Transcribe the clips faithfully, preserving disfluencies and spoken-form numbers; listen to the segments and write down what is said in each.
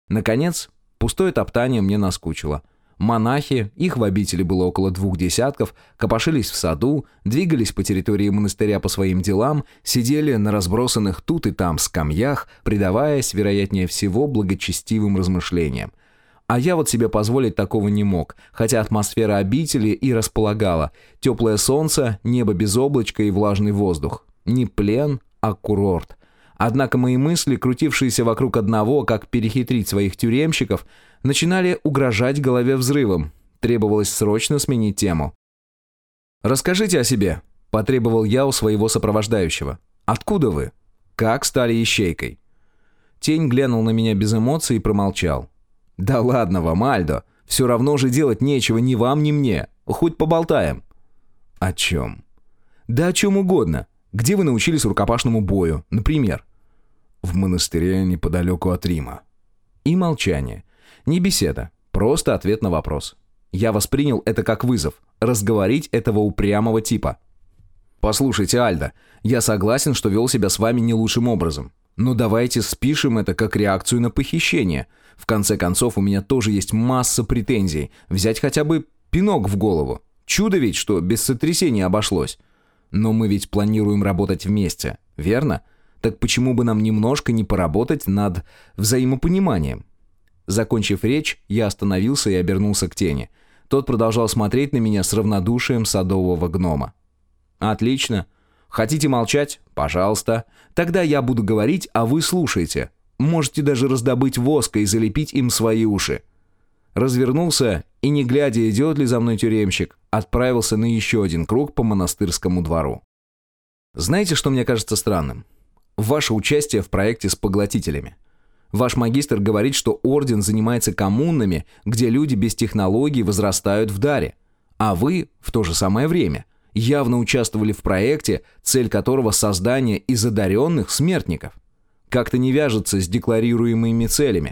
Наконец, пустое топтание мне наскучило. Монахи, их в обители было около двух десятков, копошились в саду, двигались по территории монастыря по своим делам, сидели на разбросанных тут и там скамьях, предаваясь, вероятнее всего, благочестивым размышлениям. А я вот себе позволить такого не мог, хотя атмосфера обители и располагала. Теплое солнце, небо без облачка и влажный воздух. Не плен, а курорт. Однако мои мысли, крутившиеся вокруг одного, как перехитрить своих тюремщиков, начинали угрожать голове взрывом. Требовалось срочно сменить тему. «Расскажите о себе», – потребовал я у своего сопровождающего. «Откуда вы? Как стали ищейкой?» Тень глянул на меня без эмоций и промолчал. «Да ладно вам, Альдо, все равно же делать нечего ни вам, ни мне. Хоть поболтаем». «О чем?» «Да о чем угодно. Где вы научились рукопашному бою, например?» «В монастыре неподалеку от Рима». И молчание. Не беседа, просто ответ на вопрос. Я воспринял это как вызов. Разговорить этого упрямого типа. «Послушайте, Альдо, я согласен, что вел себя с вами не лучшим образом. Но давайте спишем это как реакцию на похищение. В конце концов, у меня тоже есть масса претензий. Взять хотя бы пинок в голову. Чудо ведь, что без сотрясения обошлось. Но мы ведь планируем работать вместе, верно? Так почему бы нам немножко не поработать над взаимопониманием?» Закончив речь, я остановился и обернулся к тени. Тот продолжал смотреть на меня с равнодушием садового гнома. «Отлично. Хотите молчать? Пожалуйста. Тогда я буду говорить, а вы слушайте. Можете даже раздобыть воска и залепить им свои уши». Развернулся и, не глядя, идет ли за мной тюремщик, отправился на еще один круг по монастырскому двору. Знаете, что мне кажется странным? Ваше участие в проекте с поглотителями. Ваш магистр говорит, что орден занимается коммунами, где люди без технологий возрастают в даре. А вы, в то же самое время, явно участвовали в проекте, цель которого создание из одаренных смертников. Как-то не вяжется с декларируемыми целями.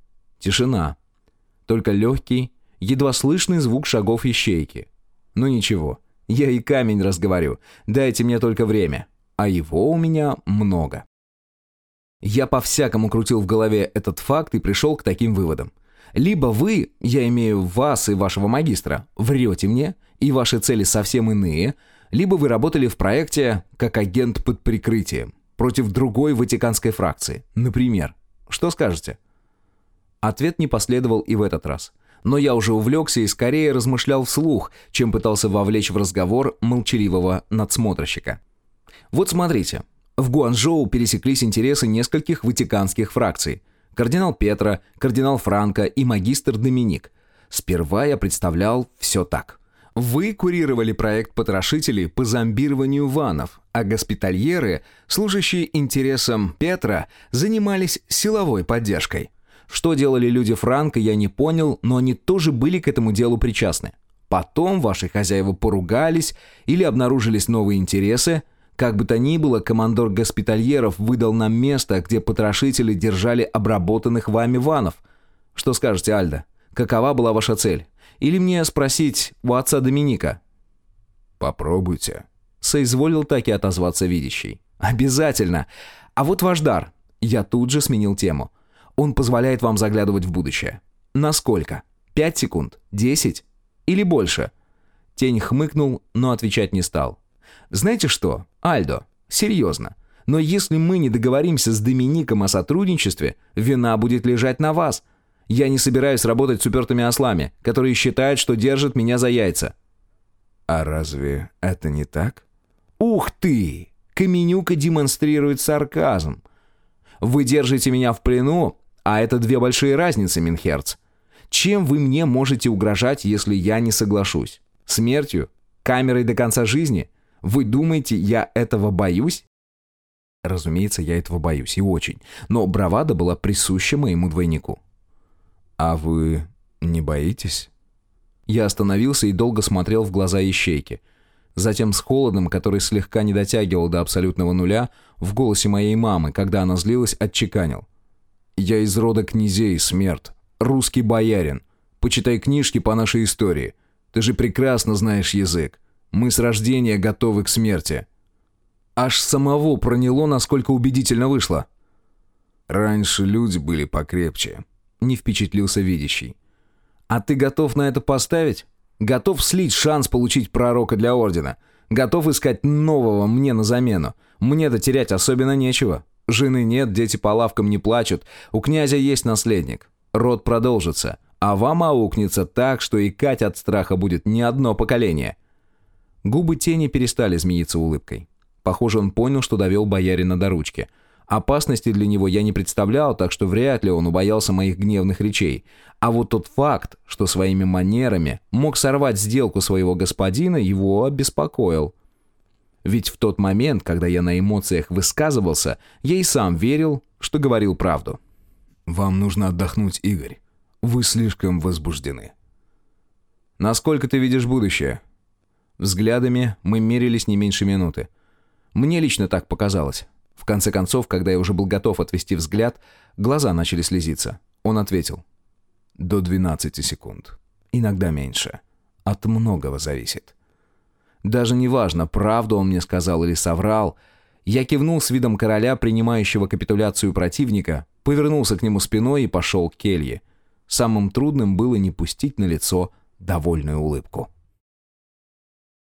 Тишина. Только легкий, едва слышный звук шагов ищейки. Ну ничего, я и камень разговорю, дайте мне только время. А его у меня много. Я по-всякому крутил в голове этот факт и пришел к таким выводам. Либо вы, я имею вас и вашего магистра, врете мне, и ваши цели совсем иные, либо вы работали в проекте как агент под прикрытием, против другой ватиканской фракции, например. Что скажете? Ответ не последовал и в этот раз. Но я уже увлекся и скорее размышлял вслух, чем пытался вовлечь в разговор молчаливого надсмотрщика. Вот смотрите. В Гуанчжоу пересеклись интересы нескольких ватиканских фракций. Кардинал Петро, кардинал Франко и магистр Доминик. Сперва я представлял все так. Вы курировали проект потрошителей по зомбированию ванов, а госпитальеры, служащие интересам Петра, занимались силовой поддержкой. Что делали люди Франко, я не понял, но они тоже были к этому делу причастны. Потом ваши хозяева поругались или обнаружились новые интересы. Как бы то ни было, командор госпитальеров выдал нам место, где потрошители держали обработанных вами ванов. Что скажете, Альдо? Какова была ваша цель? Или мне спросить у отца Доминика?» «Попробуйте», — соизволил так и отозваться видящий. «Обязательно. А вот ваш дар». Я тут же сменил тему. «Он позволяет вам заглядывать в будущее. Насколько? Пять секунд? Десять? Или больше?» Тень хмыкнул, но отвечать не стал. «Знаете что, Альдо, серьезно, но если мы не договоримся с Домиником о сотрудничестве, вина будет лежать на вас. Я не собираюсь работать с упертыми ослами, которые считают, что держат меня за яйца». «А разве это не так?» «Ух ты! Каменюка демонстрирует сарказм. Вы держите меня в плену, а это две большие разницы, Минхерц. Чем вы мне можете угрожать, если я не соглашусь? Смертью? Камерой до конца жизни? Вы думаете, я этого боюсь?» Разумеется, я этого боюсь, и очень. Но бравада была присуща моему двойнику. «А вы не боитесь?» Я остановился и долго смотрел в глаза ищейки. Затем с холодом, который слегка не дотягивал до абсолютного нуля, в голосе моей мамы, когда она злилась, отчеканил. «Я из рода князей, Смерть. Русский боярин. Почитай книжки по нашей истории. Ты же прекрасно знаешь язык. Мы с рождения готовы к смерти». Аж самого проняло, насколько убедительно вышло. «Раньше люди были покрепче. — не впечатлился видящий. «А ты готов на это поставить? Готов слить шанс получить пророка для ордена? Готов искать нового мне на замену? Мне-то терять особенно нечего. Жены нет, дети по лавкам не плачут, у князя есть наследник. Род продолжится, а вам аукнется так, что икать от страха будет не одно поколение». Губы тени перестали змеиться улыбкой. Похоже, он понял, что довел боярина до ручки. Опасности для него я не представлял, так что вряд ли он убоялся моих гневных речей. А вот тот факт, что своими манерами мог сорвать сделку своего господина, его обеспокоил. Ведь в тот момент, когда я на эмоциях высказывался, я и сам верил, что говорил правду. «Вам нужно отдохнуть, Игорь. Вы слишком возбуждены». «Насколько ты видишь будущее?» Взглядами мы мерились не меньше минуты. Мне лично так показалось. В конце концов, когда я уже был готов отвести взгляд, глаза начали слезиться. Он ответил. «До двенадцати секунд. Иногда меньше. От многого зависит». Даже не важно, правду он мне сказал или соврал. Я кивнул с видом короля, принимающего капитуляцию противника, повернулся к нему спиной и пошел к келье. Самым трудным было не пустить на лицо довольную улыбку.